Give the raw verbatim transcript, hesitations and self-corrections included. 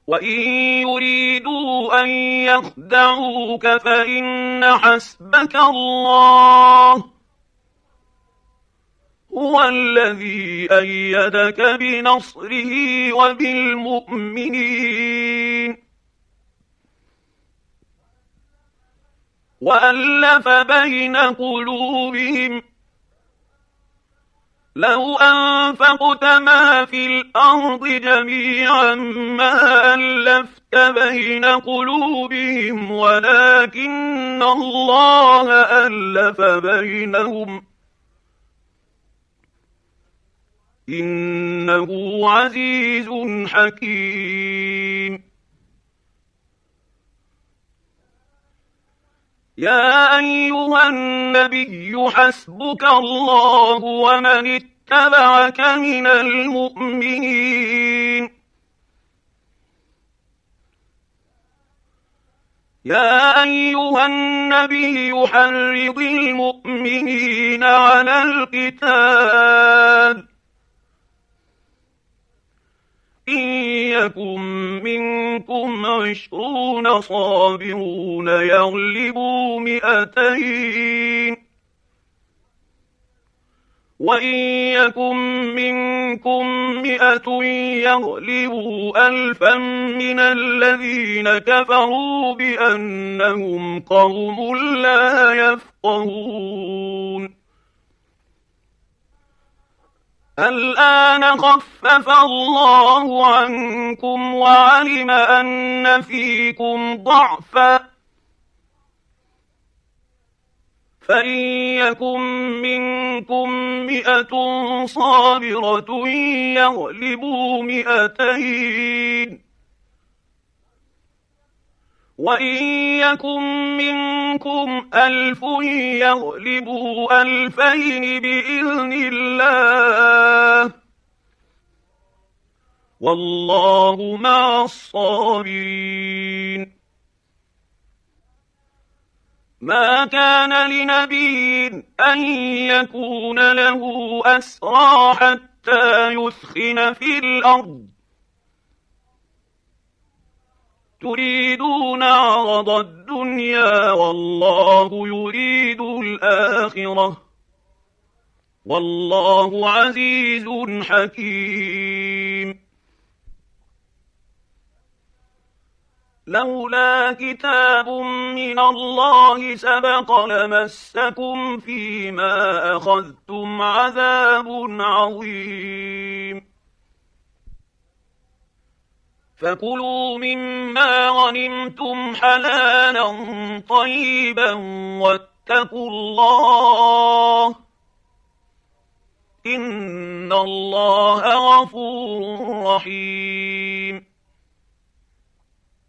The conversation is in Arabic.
وإن يريدوا أن يخدعوك فإن حسبك الله هو الذي أيدك بنصره وبالمؤمنين وألف بين قلوبهم لو أنفقت ما في الأرض جميعا ما ألفت بين قلوبهم ولكن الله ألف بينهم إنه عزيز حكيم. يا أيها النبي حسبك الله ومن اتبعك من المؤمنين. يا أيها النبي حرض المؤمنين على القتال إن يكن منكم عشرون صابرون يغلبوا مئتين وإن يكن منكم مئة يغلبوا ألفا من الذين كفروا بأنهم قوم لا يفقهون. الآن خفف الله عنكم وعلم أن فيكم ضعفا فإن يكن منكم مئة صابرة يغلبوا مئتين وإن يكن منكم ألف يغلبوا ألفين بإذن الله والله مع الصابرين. ما كان لنبي أن يكون له أسرى حتى يثخن في الأرض تريدون عرض الدنيا والله يريد الآخرة والله عزيز حكيم. لولا كتاب من الله سبق لمسكم فيما أخذتم عذاب عظيم. فكلوا مما غنمتم حلالا طيبا واتقوا الله إن الله غفور رحيم.